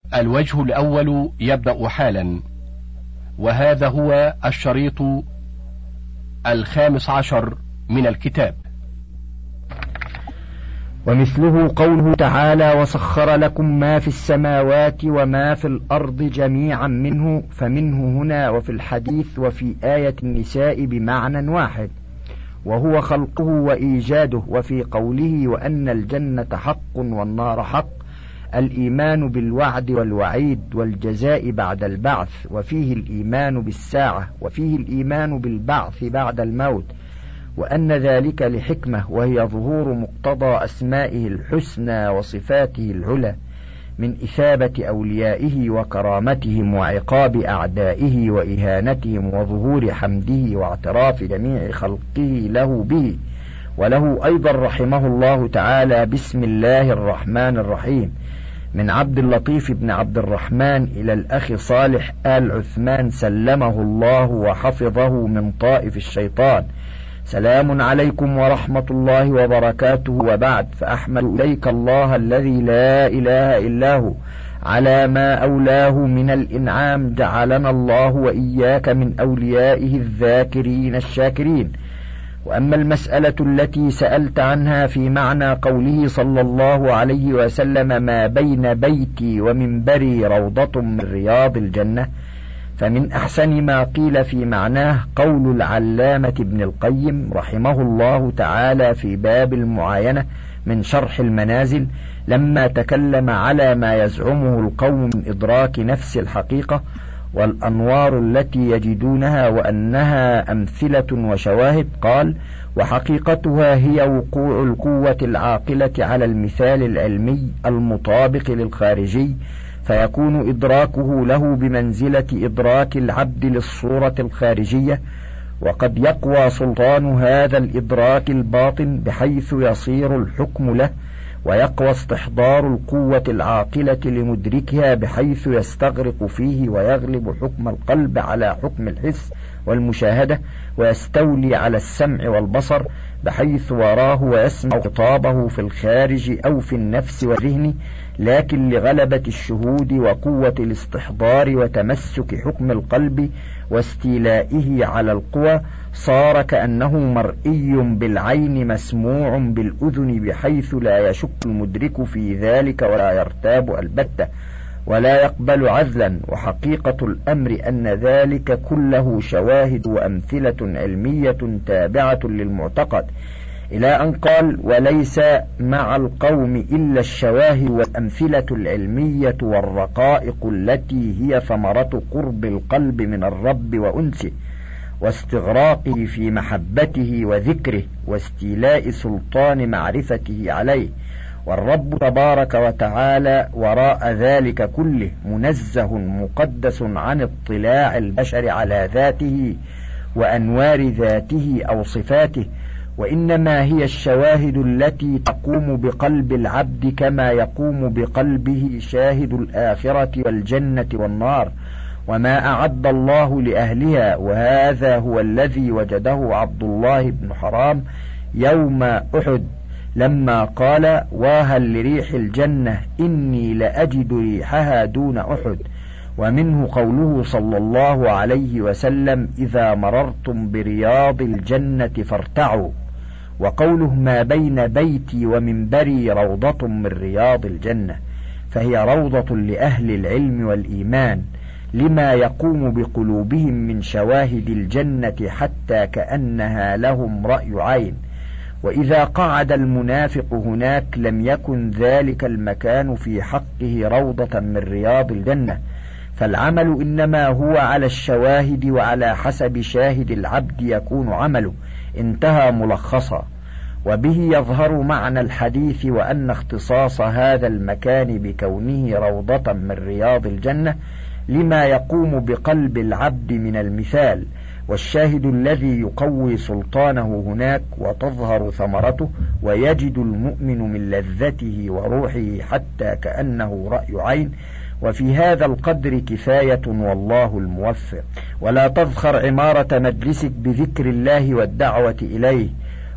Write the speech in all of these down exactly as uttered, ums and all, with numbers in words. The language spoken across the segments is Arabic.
الوجه الأول يبدأ حالا، وهذا هو الشريط الخامس عشر من الكتاب. ومثله قوله تعالى: وسخر لكم ما في السماوات وما في الأرض جميعا منه، فمنه هنا وفي الحديث وفي آية النساء بمعنى واحد، وهو خلقه وإيجاده. وفي قوله: وأن الجنة حق والنار حق، الإيمان بالوعد والوعيد والجزاء بعد البعث، وفيه الإيمان بالساعة، وفيه الإيمان بالبعث بعد الموت، وأن ذلك لحكمة، وهي ظهور مقتضى أسمائه الحسنى وصفاته العلى من إثابة أوليائه وكرامتهم وعقاب أعدائه وإهانتهم، وظهور حمده واعتراف جميع خلقه له به. وله أيضا رحمه الله تعالى بسم الله الرحمن الرحيم، من عبد اللطيف بن عبد الرحمن إلى الأخ صالح آل عثمان سلمه الله وحفظه من طائف الشيطان: سلام عليكم ورحمة الله وبركاته، وبعد، فأحمد إليك الله الذي لا إله إلا هو على ما أولاه من الإنعام، جعلنا الله وإياك من أوليائه الذاكرين الشاكرين. وأما المسألة التي سألت عنها في معنى قوله صلى الله عليه وسلم: ما بين بيتي ومنبري روضة من رياض الجنة، فمن أحسن ما قيل في معناه قول العلامة ابن القيم رحمه الله تعالى في باب المعاينة من شرح المنازل، لما تكلم على ما يزعمه القوم من إدراك نفس الحقيقة والأنوار التي يجدونها وأنها أمثلة وشواهد، قال: وحقيقتها هي وقوع القوة العاقلة على المثال العلمي المطابق للخارجي، فيكون إدراكه له بمنزلة إدراك العبد للصورة الخارجية. وقد يقوى سلطان هذا الإدراك الباطن بحيث يصير الحكم له، ويقوى استحضار القوة العاقلة لمدركها بحيث يستغرق فيه ويغلب حكم القلب على حكم الحس والمشاهدة، ويستولي على السمع والبصر بحيث وراه ويسمع خطابه في الخارج أو في النفس والذهن، لكن لغلبة الشهود وقوة الاستحضار وتمسك حكم القلب واستيلائه على القوى، صار كأنه مرئي بالعين مسموع بالأذن، بحيث لا يشك المدرك في ذلك ولا يرتاب البتة ولا يقبل عذلا. وحقيقة الأمر أن ذلك كله شواهد وأمثلة علمية تابعة للمعتقد، إلى أن قال: وليس مع القوم إلا الشواهد والأمثلة العلمية والرقائق التي هي ثمرة قرب القلب من الرب وأنسه واستغراقه في محبته وذكره واستيلاء سلطان معرفته عليه. والرب تبارك وتعالى وراء ذلك كله منزه مقدس عن اطلاع البشر على ذاته وأنوار ذاته أو صفاته، وإنما هي الشواهد التي تقوم بقلب العبد كما يقوم بقلبه شاهد الآخرة والجنة والنار وما أعد الله لأهلها. وهذا هو الذي وجده عبد الله بن حرام يوم أحد لما قال: واهل لريح الجنة إني لأجد ريحها دون أحد. ومنه قوله صلى الله عليه وسلم: إذا مررتم برياض الجنة فارتعوا. وقوله: ما بين بيتي ومنبري روضة من رياض الجنة، فهي روضة لأهل العلم والإيمان لما يقوم بقلوبهم من شواهد الجنة، حتى كأنها لهم رأي عين. وإذا قعد المنافق هناك لم يكن ذلك المكان في حقه روضة من رياض الجنة، فالعمل إنما هو على الشواهد وعلى حسب شاهد العبد يكون عمله. انتهى ملخصا. وبه يظهر معنى الحديث، وأن اختصاص هذا المكان بكونه روضة من رياض الجنة لما يقوم بقلب العبد من المثال، والشاهد الذي يقوي سلطانه هناك وتظهر ثمرته ويجد المؤمن من لذته وروحه حتى كأنه رأي عين. وفي هذا القدر كفاية والله الموفق. ولا تذخر عمارة مجلسك بذكر الله والدعوة إليه،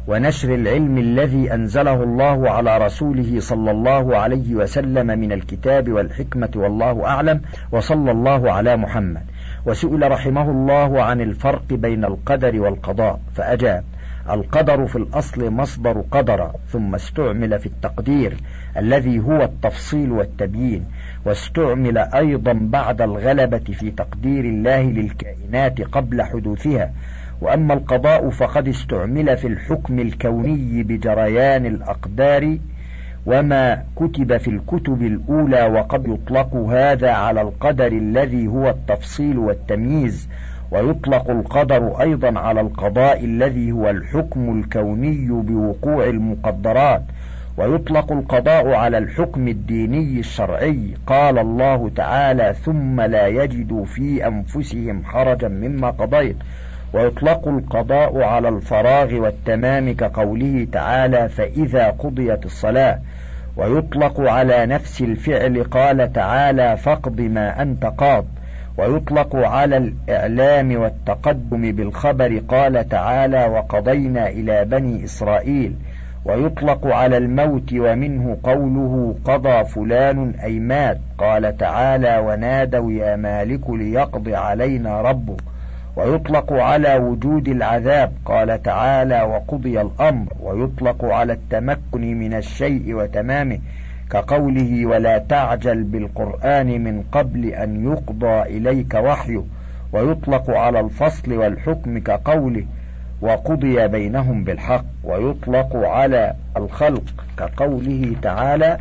ونشر العلم الذي أنزله الله على رسوله صلى الله عليه وسلم من الكتاب والحكمة، والله أعلم، وصلى الله على محمد. وسئل رحمه الله عن الفرق بين القدر والقضاء فأجاب: القدر في الأصل مصدر قدر، ثم استعمل في التقدير الذي هو التفصيل والتبيين، واستعمل أيضا بعد الغلبة في تقدير الله للكائنات قبل حدوثها. وأما القضاء فقد استعمل في الحكم الكوني بجريان الأقدار وما كتب في الكتب الأولى، وقد يطلق هذا على القدر الذي هو التفصيل والتمييز، ويطلق القدر أيضا على القضاء الذي هو الحكم الكوني بوقوع المقدرات، ويطلق القضاء على الحكم الديني الشرعي. قال الله تعالى: ثم لا يجدوا في أنفسهم حرجا مما قضيت. ويطلق القضاء على الفراغ والتمام كقوله تعالى: فإذا قضيت الصلاة. ويطلق على نفس الفعل، قال تعالى: فاقض ما أنت قاض. ويطلق على الإعلام والتقدم بالخبر، قال تعالى: وقضينا إلى بني إسرائيل. ويطلق على الموت، ومنه قوله: قضى فلان أي مات. قال تعالى: ونادوا يا مالك ليقض علينا ربك. ويطلق على وجود العذاب، قال تعالى: وقضي الأمر. ويطلق على التمكن من الشيء وتمامه كقوله: ولا تعجل بالقرآن من قبل أن يقضى إليك وحيه. ويطلق على الفصل والحكم كقوله: وقضي بينهم بالحق. ويطلق على الخلق كقوله تعالى: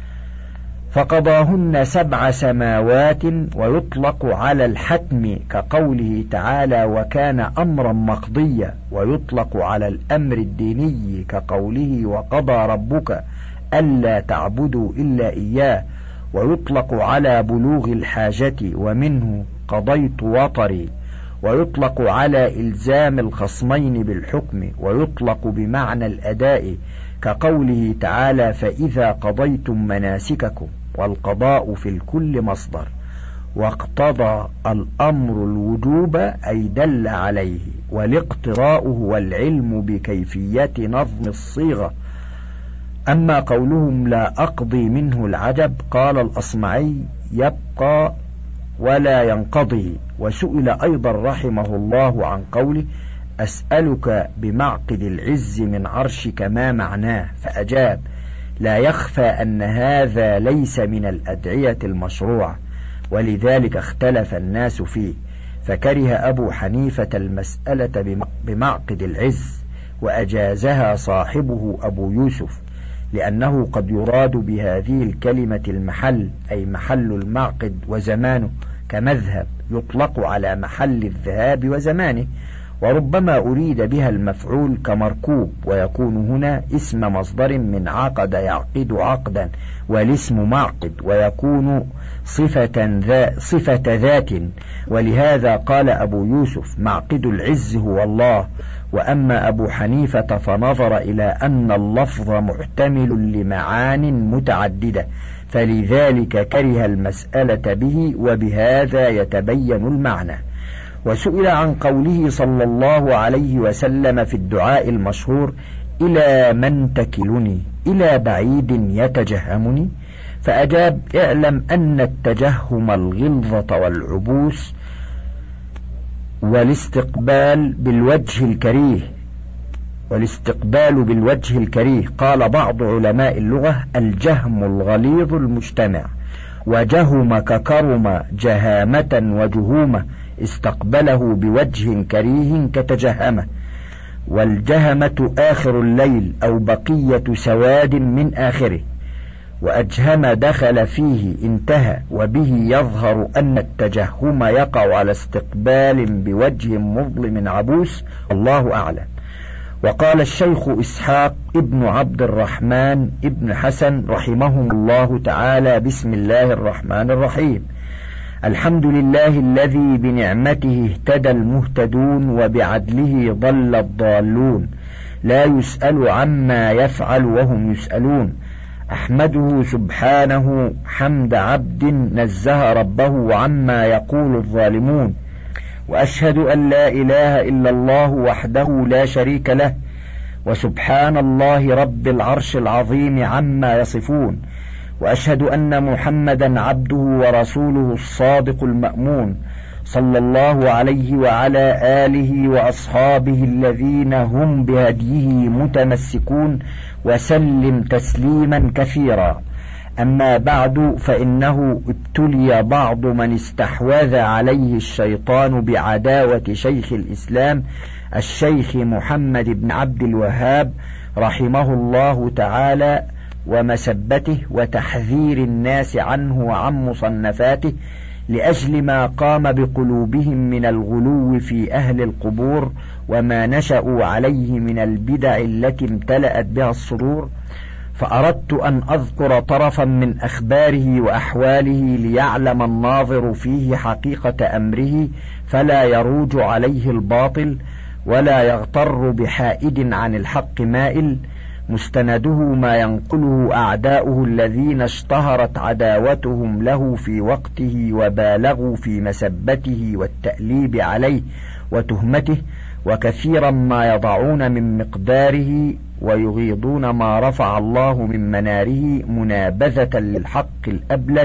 فقضاهن سبع سماوات. ويطلق على الحتم كقوله تعالى: وكان أمرا مقضيا. ويطلق على الأمر الديني كقوله: وقضى ربك ألا تعبدوا إلا إياه. ويطلق على بلوغ الحاجة، ومنه قضيت وطري. ويطلق على إلزام الخصمين بالحكم. ويطلق بمعنى الأداء كقوله تعالى: فإذا قضيتم مناسككم. والقضاء في الكل مصدر. واقتضى الأمر الوجوب أي دل عليه، والاقتراء هو العلم بكيفية نظم الصيغة. أما قولهم لا أقضي منه العجب، قال الأصمعي: يبقى ولا ينقضي. وسئل أيضا رحمه الله عن قوله: أسألك بمعقد العز من عرشك ما معناه، فأجاب: لا يخفى أن هذا ليس من الأدعية المشروعة، ولذلك اختلف الناس فيه، فكره أبو حنيفة المسألة بمعقد العز، وأجازها صاحبه أبو يوسف، لأنه قد يراد بهذه الكلمة المحل، أي محل المعقد وزمانه، كمذهب يطلق على محل الذهاب وزمانه. وربما أريد بها المفعول كمركوب، ويكون هنا اسم مصدر من عقد يعقد عقدا، والاسم معقد، ويكون صفة, ذا صفة ذات. ولهذا قال أبو يوسف: معقد العز هو الله. وأما أبو حنيفة فنظر إلى أن اللفظ محتمل لمعان متعددة، فلذلك كره المسألة به، وبهذا يتبين المعنى. وسئل عن قوله صلى الله عليه وسلم في الدعاء المشهور: إلى من تكلني؟ إلى بعيد يتجهمني؟ فأجاب: اعلم أن التجهم الغلظة والعبوس والاستقبال بالوجه الكريه والاستقبال بالوجه الكريه. قال بعض علماء اللغة: الجهم الغليظ المجتمع. وجهم ككرم جهامة وجهومة، استقبله بوجه كريه كتجهمه. والجهمة آخر الليل أو بقية سواد من آخره. وأجهم دخل فيه انتهى، وبه يظهر أن التجهم يقع على استقبال بوجه مظلم عبوس، الله أعلم. وقال الشيخ إسحاق ابن عبد الرحمن ابن حسن رحمهم الله تعالى: بسم الله الرحمن الرحيم. الحمد لله الذي بنعمته اهتدى المهتدون، وبعدله ضل الضالون، لا يسأل عما يفعل وهم يسألون. أحمده سبحانه حمد عبد نزه ربه عما يقول الظالمون. وأشهد أن لا إله إلا الله وحده لا شريك له، وسبحان الله رب العرش العظيم عما يصفون، وأشهد أن محمدا عبده ورسوله الصادق المأمون، صلى الله عليه وعلى آله وأصحابه الذين هم بهديه متمسكون، وسلم تسليما كثيرا. أما بعد، فإنه ابتلي بعض من استحوذ عليه الشيطان بعداوة شيخ الإسلام الشيخ محمد بن عبد الوهاب رحمه الله تعالى، ومسبته وتحذير الناس عنه وعن مصنفاته، لأجل ما قام بقلوبهم من الغلو في أهل القبور وما نشأوا عليه من البدع التي امتلأت بها الصدور. فأردت أن أذكر طرفا من أخباره وأحواله ليعلم الناظر فيه حقيقة أمره، فلا يروج عليه الباطل ولا يغتر بحائد عن الحق مائل. مستنده ما ينقله أعداؤه الذين اشتهرت عداوتهم له في وقته، وبالغوا في مسبته والتأليب عليه وتهمته، وكثيرا ما يضعون من مقداره ويغيضون ما رفع الله من مناره، منابذة للحق الأبلج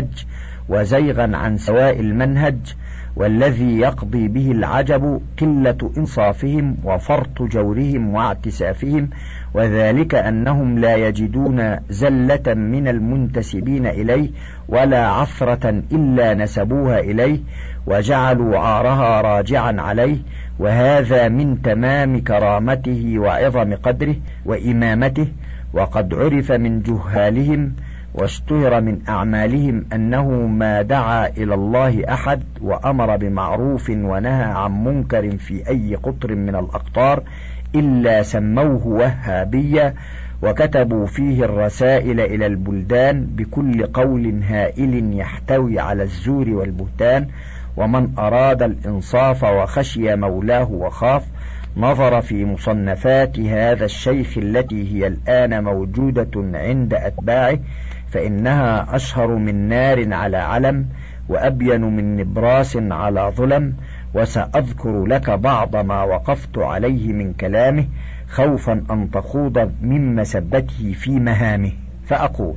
وزيغا عن سواء المنهج. والذي يقضي به العجب قلة إنصافهم وفرط جورهم واعتسافهم، وذلك أنهم لا يجدون زلة من المنتسبين إليه ولا عثرة إلا نسبوها إليه، وجعلوا عارها راجعا عليه. وهذا من تمام كرامته وعظم قدره وإمامته. وقد عرف من جهالهم واشتهر من أعمالهم أنه ما دعا إلى الله أحد وأمر بمعروف ونهى عن منكر في أي قطر من الأقطار إلا سموه وهابيا، وكتبوا فيه الرسائل إلى البلدان بكل قول هائل يحتوي على الزور والبهتان. ومن أراد الإنصاف وخشي مولاه وخاف نظر في مصنفات هذا الشيخ التي هي الآن موجودة عند أتباعه، فإنها أشهر من نار على علم، وأبين من نبراس على ظلم. وسأذكر لك بعض ما وقفت عليه من كلامه، خوفا أن تخوض من مسبته في مهامه. فأقول: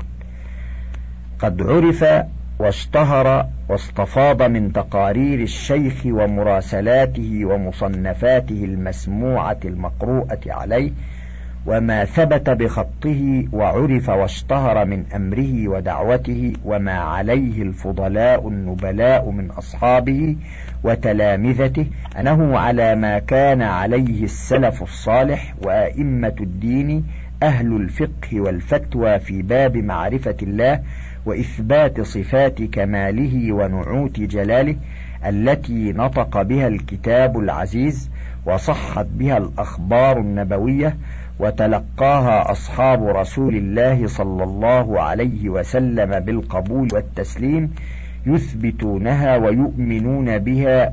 قد عرف واشتهر واستفاض من تقارير الشيخ ومراسلاته ومصنفاته المسموعة المقروءة عليه، وما ثبت بخطه، وعرف واشتهر من أمره ودعوته، وما عليه الفضلاء النبلاء من أصحابه وتلامذته، أنه على ما كان عليه السلف الصالح وأئمة الدين أهل الفقه والفتوى في باب معرفة الله وإثبات صفات كماله ونعوت جلاله، التي نطق بها الكتاب العزيز وصحت بها الأخبار النبوية وتلقاها أصحاب رسول الله صلى الله عليه وسلم بالقبول والتسليم، يثبتونها ويؤمنون بها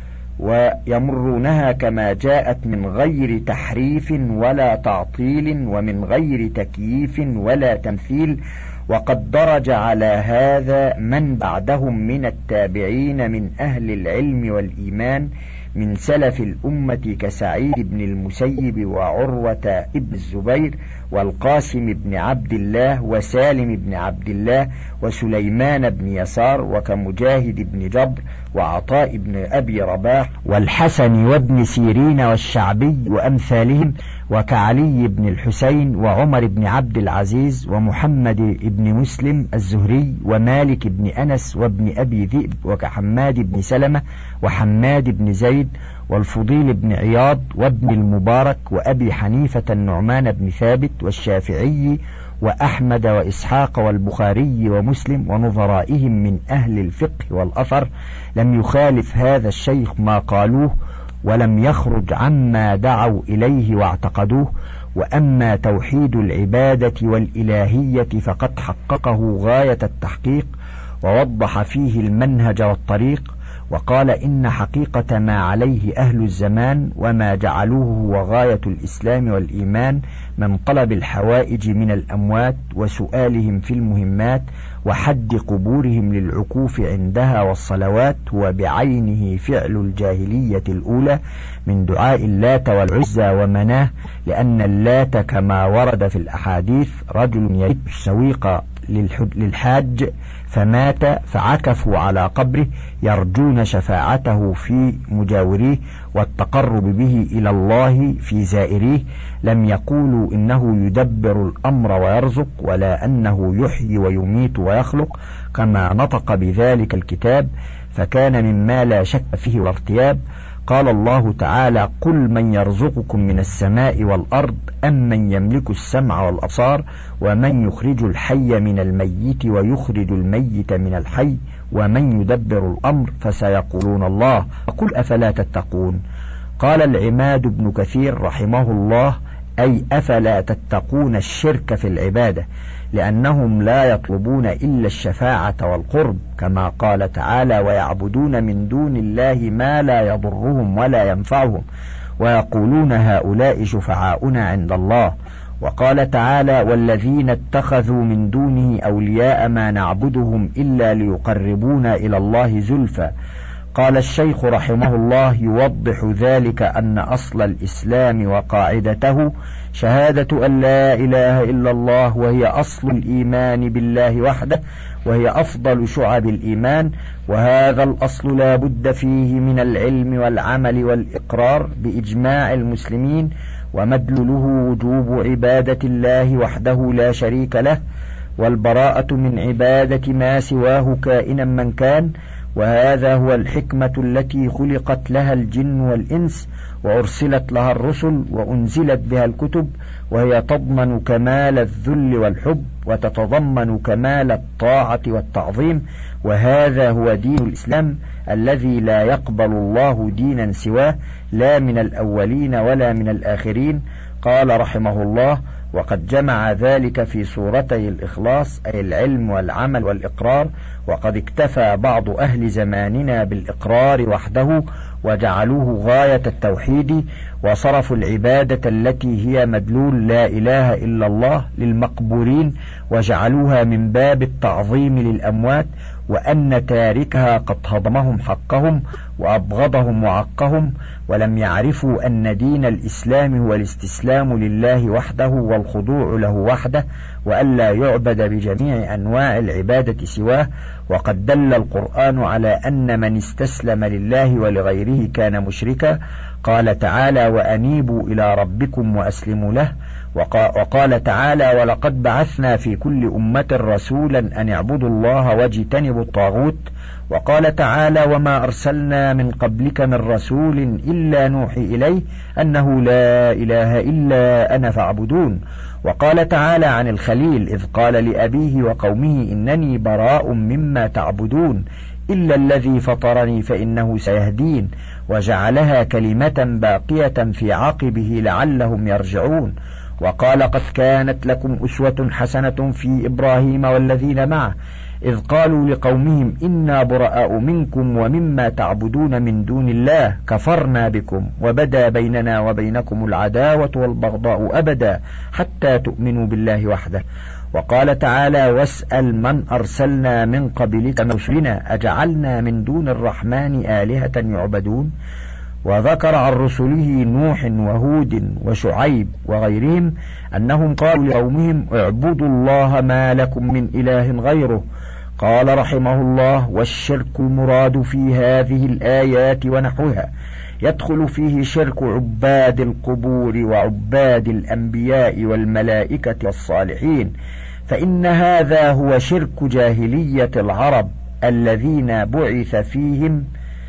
ويمرونها كما جاءت من غير تحريف ولا تعطيل ومن غير تكييف ولا تمثيل. وقد درج على هذا من بعدهم من التابعين من أهل العلم والإيمان من سلف الأمة كسعيد بن المسيب وعروة ابن الزبير والقاسم بن عبد الله وسالم بن عبد الله وسليمان بن يسار، وكمجاهد بن جبر وعطاء بن أبي رباح والحسن وابن سيرين والشعبي وأمثالهم، وكعلي بن الحسين وعمر بن عبد العزيز ومحمد بن مسلم الزهري ومالك بن أنس وابن أبي ذئب، وكحماد بن سلمة وحماد بن زيد والفضيل بن عياض وابن المبارك وأبي حنيفة النعمان بن ثابت والشافعي وأحمد وإسحاق والبخاري ومسلم ونظرائهم من أهل الفقه والأثر. لم يخالف هذا الشيخ ما قالوه ولم يخرج عما دعوا إليه واعتقدوه. وأما توحيد العبادة والإلهية فقد حققه غاية التحقيق، ووضح فيه المنهج والطريق، وقال إن حقيقة ما عليه أهل الزمان وما جعلوه هو غاية الإسلام والإيمان من طلب الحوائج من الأموات وسؤالهم في المهمات وحد قبورهم للعكوف عندها والصلوات، هو بعينه فعل الجاهلية الأولى من دعاء اللات والعزى ومناه، لأن اللات كما ورد في الأحاديث رجل يريد السويق للحاج فمات فعكفوا على قبره يرجون شفاعته في مجاوريه والتقرب به إلى الله في زائريه، لم يقولوا إنه يدبر الأمر ويرزق ولا أنه يحيي ويميت ويخلق كما نطق بذلك الكتاب، فكان مما لا شك فيه ولا ارتياب. قال الله تعالى: قل من يرزقكم من السماء والأرض أم من يملك السمع والأبصار ومن يخرج الحي من الميت ويخرج الميت من الحي ومن يدبر الأمر فسيقولون الله فقل أفلا تتقون. قال العماد بن كثير رحمه الله: أي أفلا تتقون الشرك في العبادة، لأنهم لا يطلبون إلا الشفاعة والقرب، كما قال تعالى: ويعبدون من دون الله ما لا يضرهم ولا ينفعهم ويقولون هؤلاء شفعاؤنا عند الله. وقال تعالى: والذين اتخذوا من دونه أولياء ما نعبدهم إلا ليقربونا إلى الله زلفى. قال الشيخ رحمه الله يوضح ذلك أن أصل الإسلام وقاعدته شهادة أن لا إله إلا الله، وهي أصل الإيمان بالله وحده، وهي أفضل شعب الإيمان، وهذا الأصل لا بد فيه من العلم والعمل والإقرار بإجماع المسلمين، ومدلوله وجوب عبادة الله وحده لا شريك له، والبراءة من عبادة ما سواه كائنا من كان، وهذا هو الحكمة التي خلقت لها الجن والإنس وأرسلت لها الرسل وأنزلت بها الكتب، وهي تضمن كمال الذل والحب وتتضمن كمال الطاعة والتعظيم، وهذا هو دين الإسلام الذي لا يقبل الله دينا سواه، لا من الأولين ولا من الآخرين. قال رحمه الله: وقد جمع ذلك في سورتي الإخلاص، أي العلم والعمل والإقرار، وقد اكتفى بعض أهل زماننا بالإقرار وحده وجعلوه غاية التوحيد، وصرفوا العبادة التي هي مدلول لا إله إلا الله للمقبورين، وجعلوها من باب التعظيم للأموات، وأن تاركها قد هضمهم حقهم وأبغضهم وعقهم، ولم يعرفوا أن دين الإسلام هو الاستسلام لله وحده والخضوع له وحده، وألا يعبد بجميع أنواع العبادة سواه. وقد دل القرآن على أن من استسلم لله ولغيره كان مشركا. قال تعالى: وأنيبوا إلى ربكم وأسلموا له. وقال تعالى: ولقد بعثنا في كل أمة رسولا أن اعبدوا الله واجتنبوا الطاغوت. وقال تعالى: وما أرسلنا من قبلك من رسول إلا نوحي إليه أنه لا إله إلا أنا فاعبدون. وقال تعالى عن الخليل إذ قال لأبيه وقومه إنني براء مما تعبدون إلا الذي فطرني فإنه سيهدين، وجعلها كلمة باقية في عقبه لعلهم يرجعون. وقال: قد كانت لكم أسوة حسنة في إبراهيم والذين معه إذ قالوا لقومهم إنا براء منكم ومما تعبدون من دون الله كفرنا بكم وبدا بيننا وبينكم العداوة والبغضاء أبدا حتى تؤمنوا بالله وحده. وقال تعالى: واسأل من أرسلنا من قبلك من رسلنا أجعلنا من دون الرحمن آلهة يعبدون. وذكر عن رسله نوح وهود وشعيب وغيرهم أنهم قالوا لقومهم اعبدوا الله ما لكم من إله غيره. قال رحمه الله: والشرك المراد في هذه الآيات ونحوها يدخل فيه شرك عباد القبور وعباد الأنبياء والملائكة والصالحين، فإن هذا هو شرك جاهلية العرب الذين بعث فيهم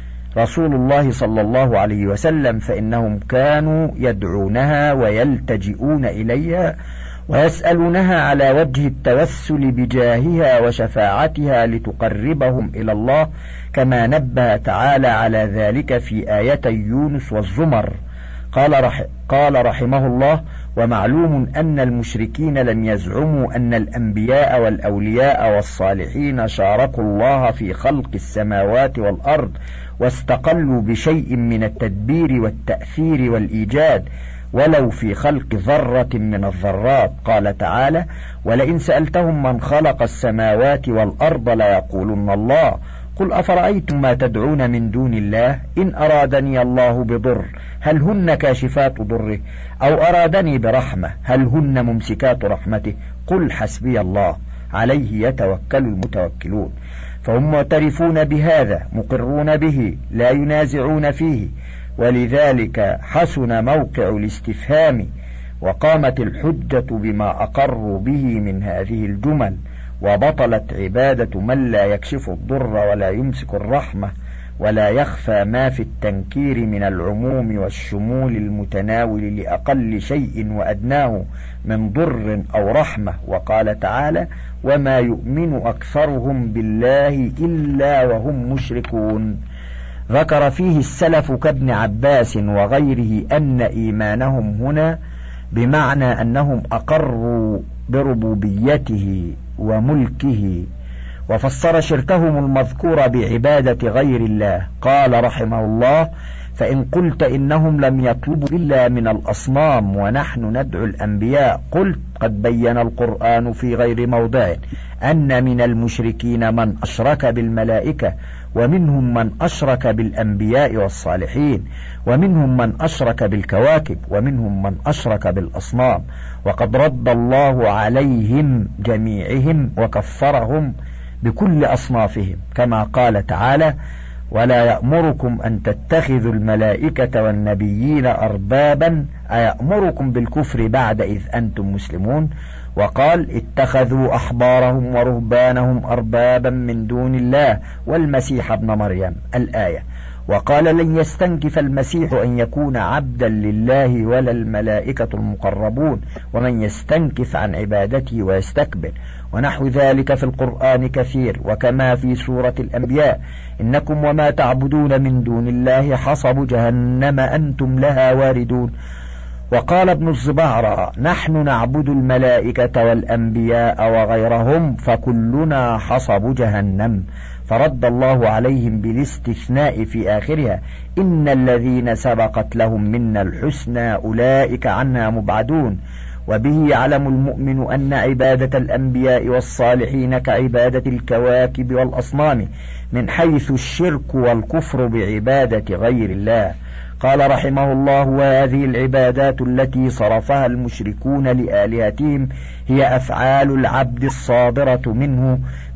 رسول الله صلى الله عليه وسلم، فإنهم كانوا يدعونها ويلتجئون إليها ويسألونها على وجه التوسل بجاهها وشفاعتها لتقربهم إلى الله، كما نبه تعالى على ذلك في آيتي يونس والزمر. قال, رح قال رحمه الله: ومعلوم أن المشركين لم يزعموا أن الأنبياء والأولياء والصالحين شاركوا الله في خلق السماوات والأرض واستقلوا بشيء من التدبير والتأثير والإيجاد ولو في خلق ذرة من الذرات. قال تعالى: ولئن سألتهم من خلق السماوات والأرض ليقولن الله قل أفرأيتم ما تدعون من دون الله إن أرادني الله بضر هل هن كاشفات ضره أو أرادني برحمة هل هن ممسكات رحمته قل حسبي الله عليه يتوكل المتوكلون. فهم معترفون بهذا مقرون به لا ينازعون فيه، ولذلك حسن موقع الاستفهام وقامت الحجة بما أقروا به من هذه الجمل، وبطلت عبادة من لا يكشف الضر ولا يمسك الرحمة ولا يخفى ما في التنكير من العموم والشمول المتناول لأقل شيء وأدناه من ضر أو رحمة. وقال تعالى: وما يؤمن أكثرهم بالله إلا وهم مشركون. ذكر فيه السلف كابن عباس وغيره أن إيمانهم هنا بمعنى أنهم أقروا بربوبيته وملكه، وفسر شركهم المذكور بعبادة غير الله. قال رحمه الله: فإن قلت إنهم لم يطلبوا إلا من الأصنام ونحن ندعو الأنبياء، قلت قد بين القرآن في غير موضع أن من المشركين من أشرك بالملائكة، ومنهم من أشرك بالأنبياء والصالحين، ومنهم من أشرك بالكواكب، ومنهم من أشرك بالأصنام، وقد رد الله عليهم جميعهم وكفرهم بكل أصنافهم، كما قال تعالى: ولا يأمركم أن تتخذوا الملائكة والنبيين أربابا أيأمركم بالكفر بعد إذ أنتم مسلمون. وقال: اتخذوا أحبارهم ورهبانهم أربابا من دون الله والمسيح ابن مريم الآية. وقال: لن يستنكف المسيح أن يكون عبدا لله ولا الملائكة المقربون ومن يستنكف عن عبادته ويستكبر، ونحو ذلك في القرآن كثير. وكما في سورة الأنبياء: إنكم وما تعبدون من دون الله حصب جهنم أنتم لها واردون. وقال ابن الزبعرة: نحن نعبد الملائكة والأنبياء وغيرهم فكلنا حصب جهنم، فرد الله عليهم بالاستثناء في آخرها: إن الذين سبقت لهم منا الحسنى أولئك عنها مبعدون. وبه يعلم المؤمن أن عبادة الأنبياء والصالحين كعبادة الكواكب والأصنام من حيث الشرك والكفر بعبادة غير الله. قال رحمه الله: وهذه العبادات التي صرفها المشركون لآلهتهم هي أفعال العبد الصادرة منه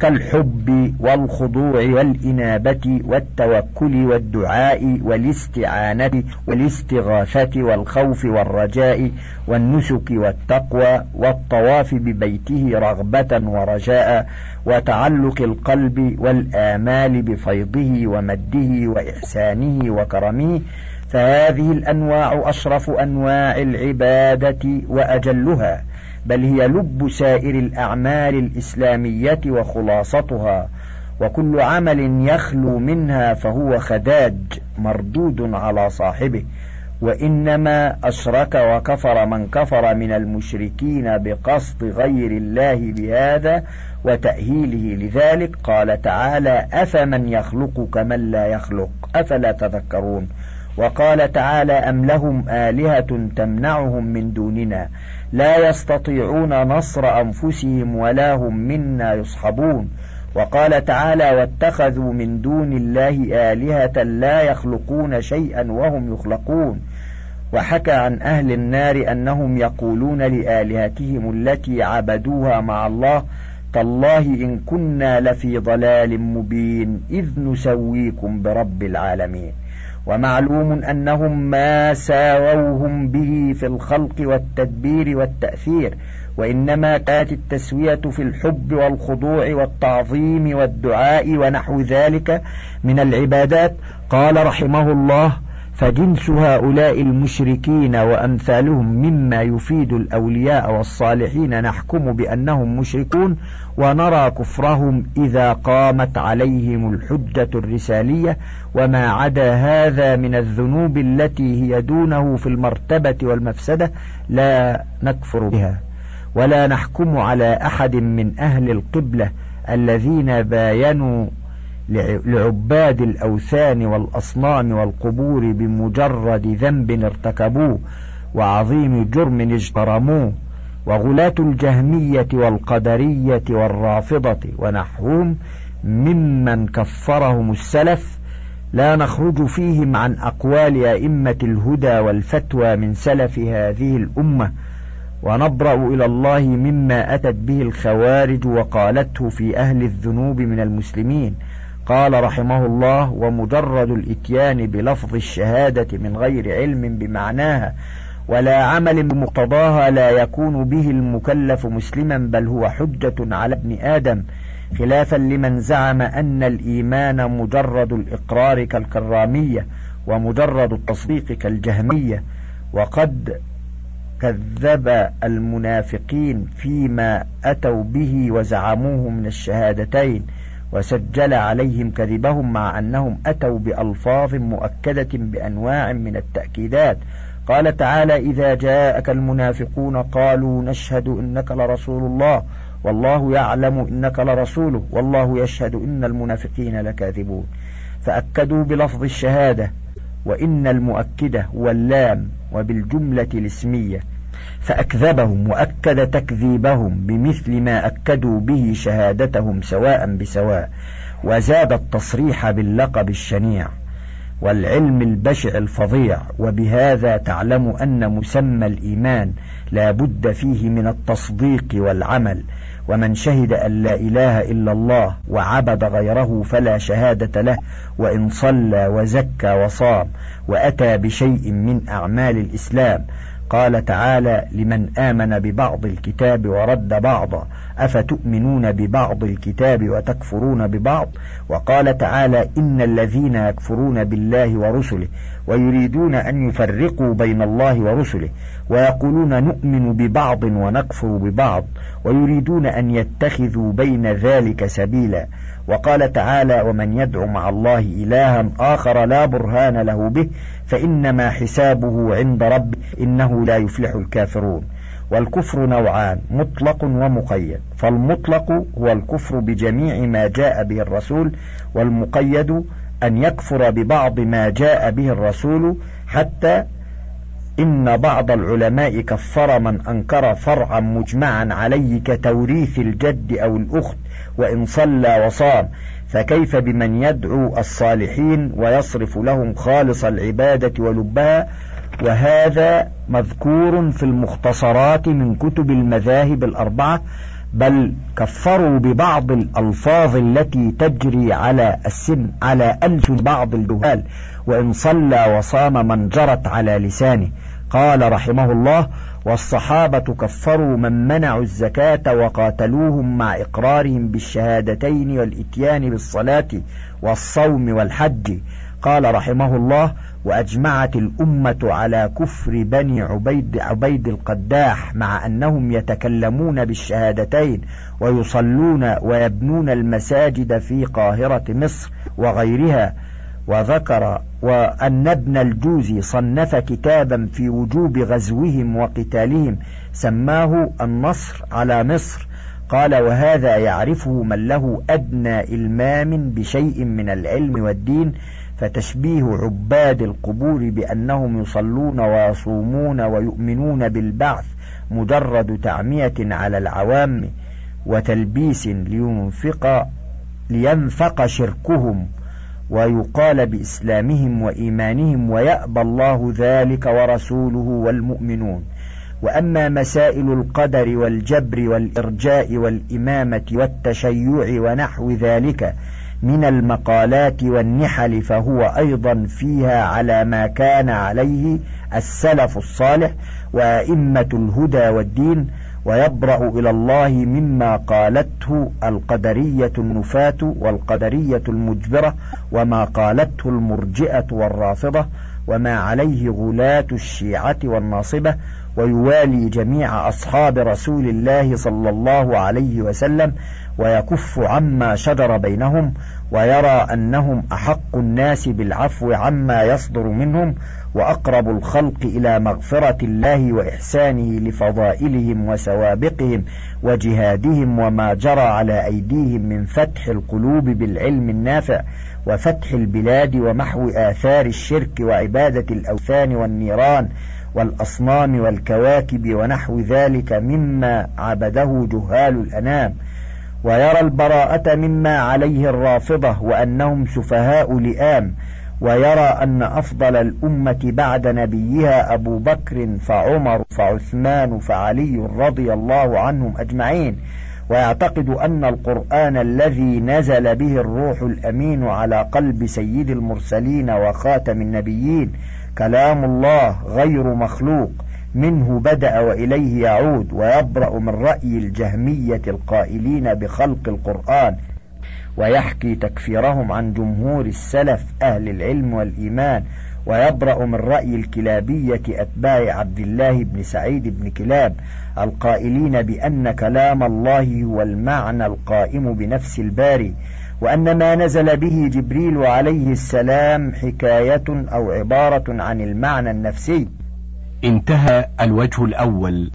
كالحب والخضوع والإنابة والتوكل والدعاء والاستعانة والاستغاثة والخوف والرجاء والنسك والتقوى والطواف ببيته رغبة ورجاء وتعلق القلب والآمال بفيضه ومده وإحسانه وكرمه. فهذه الأنواع أشرف أنواع العبادة وأجلها، بل هي لب سائر الأعمال الإسلامية وخلاصتها، وكل عمل يخلو منها فهو خداج مردود على صاحبه. وإنما أشرك وكفر من كفر من المشركين بقصد غير الله بهذا وتأهيله لذلك. قال تعالى: أفمن يخلق كمن لا يخلق أفلا تذكرون. وقال تعالى: أم لهم آلهة تمنعهم من دوننا لا يستطيعون نصر أنفسهم ولا هم منا يصحبون. وقال تعالى: واتخذوا من دون الله آلهة لا يخلقون شيئا وهم يخلقون. وحكى عن أهل النار أنهم يقولون لآلهتهم التي عبدوها مع الله: تالله إن كنا لفي ضلال مبين إذ نسويكم برب العالمين. ومعلوم أنهم ما ساووهم به في الخلق والتدبير والتأثير، وإنما كانت التسوية في الحب والخضوع والتعظيم والدعاء ونحو ذلك من العبادات. قال رحمه الله: فجنس هؤلاء المشركين وأمثالهم مما يفيد الأولياء والصالحين نحكم بأنهم مشركون، ونرى كفرهم إذا قامت عليهم الحجة الرسالية، وما عدا هذا من الذنوب التي هي دونه في المرتبة والمفسدة لا نكفر بها. ولا نحكم على أحد من أهل القبلة الذين باينوا لعباد الأوثان والأصنام والقبور بمجرد ذنب ارتكبوه وعظيم جرم اجترموه، وغلاة الجهمية والقدرية والرافضة ونحوهم ممن كفرهم السلف، لا نخرج فيهم عن أقوال أئمة الهدى والفتوى من سلف هذه الأمة، ونبرأ إلى الله مما أتت به الخوارج وقالته في أهل الذنوب من المسلمين. قال رحمه الله: ومجرد الإتيان بلفظ الشهادة من غير علم بمعناها ولا عمل بمقتضاها لا يكون به المكلف مسلما، بل هو حجة على ابن آدم، خلافا لمن زعم أن الإيمان مجرد الإقرار كالكرامية ومجرد التصديق كالجهمية. وقد كذب المنافقين فيما أتوا به وزعموه من الشهادتين، وسجل عليهم كذبهم مع أنهم أتوا بألفاظ مؤكدة بأنواع من التأكيدات. قال تعالى: إذا جاءك المنافقون قالوا نشهد إنك لرسول الله والله يعلم إنك لرسوله والله يشهد إن المنافقين لكاذبون، فأكدوا بلفظ الشهادة وإن المؤكدة واللام وبالجملة الاسمية، فأكذبهم وأكد تكذيبهم بمثل ما أكدوا به شهادتهم سواء بسواء، وزاد التصريح باللقب الشنيع والعلم البشع الفظيع. وبهذا تعلم أن مسمى الإيمان لا بد فيه من التصديق والعمل، ومن شهد أن لا إله إلا الله وعبد غيره فلا شهادة له، وإن صلى وزكى وصام وأتى بشيء من أعمال الإسلام. قال تعالى: لمن آمن ببعض الكتاب ورد بعضا أفتؤمنون ببعض الكتاب وتكفرون ببعض. وقال تعالى: إن الذين يكفرون بالله ورسله ويريدون أن يفرقوا بين الله ورسله ويقولون نؤمن ببعض ونكفر ببعض ويريدون أن يتخذوا بين ذلك سبيلا. وقال تعالى: ومن يدعو مع الله إلها آخر لا برهان له به فإنما حسابه عند ربه إنه لا يفلح الكافرون. والكفر نوعان: مطلق ومقيد، فالمطلق هو الكفر بجميع ما جاء به الرسول، والمقيد أن يكفر ببعض ما جاء به الرسول، حتى إن بعض العلماء كفر من أنكر فرعا مجمعا عليه كتوريث الجد أو الأخت وإن صلى وصام، فكيف بمن يدعو الصالحين ويصرف لهم خالص العبادة ولبها؟ وهذا مذكور في المختصرات من كتب المذاهب الأربعة، بل كفروا ببعض الألفاظ التي تجري على السن على ألسن بعض الجهال، وإن صلى وصام من جرت على لسانه. قال رحمه الله: والصحابة كفروا من منعوا الزكاة وقاتلوهم مع إقرارهم بالشهادتين والإتيان بالصلاة والصوم والحج. قال رحمه الله: وأجمعت الأمة على كفر بني عبيد, عبيد القداح مع أنهم يتكلمون بالشهادتين ويصلون ويبنون المساجد في قاهرة مصر وغيرها. وذكر وأن ابن الجوزي صنف كتابا في وجوب غزوهم وقتالهم سماه النصر على مصر. قال: وهذا يعرفه من له أدنى إلمام بشيء من العلم والدين، فتشبيه عباد القبور بأنهم يصلون ويصومون ويؤمنون بالبعث مجرد تعمية على العوام وتلبيس لينفق, لينفق شركهم ويقال بإسلامهم وإيمانهم، ويأبى الله ذلك ورسوله والمؤمنون. وأما مسائل القدر والجبر والإرجاء والإمامة والتشيع ونحو ذلك من المقالات والنحل فهو أيضا فيها على ما كان عليه السلف الصالح وأئمة الهدى والدين، ويبرأ إلى الله مما قالته القدرية النفاة والقدرية المجبرة وما قالته المرجئة والرافضة. وما عليه غلاة الشيعة والناصبة، ويوالي جميع أصحاب رسول الله صلى الله عليه وسلم، ويكف عما شجر بينهم، ويرى أنهم أحق الناس بالعفو عما يصدر منهم، وأقرب الخلق إلى مغفرة الله وإحسانه لفضائلهم وسوابقهم وجهادهم وما جرى على أيديهم من فتح القلوب بالعلم النافع وفتح البلاد ومحو آثار الشرك وعبادة الأوثان والنيران والأصنام والكواكب ونحو ذلك مما عبده جهال الأنام، ويرى البراءة مما عليه الرافضة وأنهم سفهاء لئام، ويرى أن أفضل الأمة بعد نبيها أبو بكر فعمر فعثمان فعلي رضي الله عنهم أجمعين، ويعتقد أن القرآن الذي نزل به الروح الأمين على قلب سيد المرسلين وخاتم النبيين كلام الله غير مخلوق، منه بدأ وإليه يعود، ويبرأ من رأي الجهمية القائلين بخلق القرآن، ويحكي تكفيرهم عن جمهور السلف أهل العلم والإيمان، ويبرأ من رأي الكلابية أتباع عبد الله بن سعيد بن كلاب القائلين بأن كلام الله هو المعنى القائم بنفس الباري، وأن ما نزل به جبريل عليه السلام حكاية أو عبارة عن المعنى النفسي. انتهى الوجه الأول.